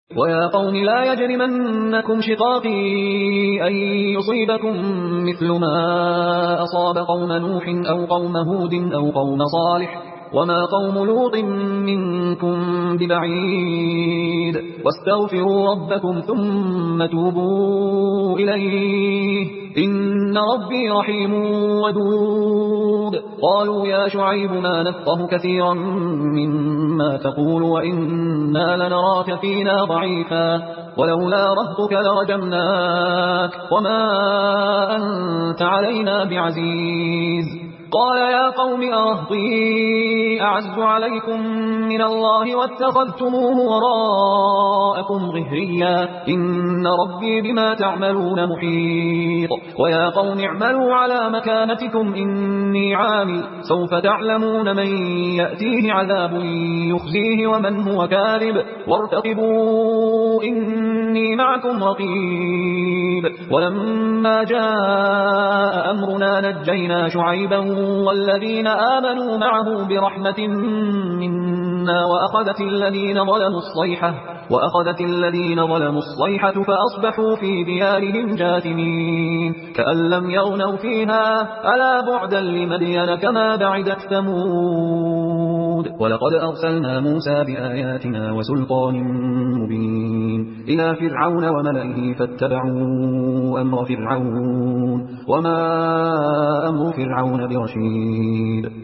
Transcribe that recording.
ويا قوم لا يجرمنكم شقاقي أن يصيبكم مثل ما أصاب قوم نوح أو قوم هود أو قوم صالح وما قوم لوط منكم ببعيد واستغفروا ربكم ثم توبوا إليه إن ربي رحيم ودود. قالوا يا شعيب ما نفقه كثيرا مما تقول وإنا لنراك فينا ضعيفا ولولا رهطك لرجمناك وما أنت علينا بعزيز. قال يا قوم أرهطي أعز عليكم من الله واتخذتموه وراءكم ظهريا إن ربي بما تعملون محيط. ويا قوم اعملوا على مكانتكم إني عامل سوف تعلمون من يأتيه عذاب يخزيه ومن هو كاذب وارتقبوا إني معكم رقيب. ولما جاء أمرنا نجينا شعيبا والذين آمنوا معه برحمة منا وأخذت الذين ظلموا الصيحة فأصبحوا في ديارهم جاثمين كأن لم يغنوا فيها ألا بعدا لمدين كما بعدت ثمود. ولقد أرسلنا موسى بآياتنا وسلطان مبين إلى فرعون وملئه فاتبعوا أمر فرعون وما أمر فرعون برشيد.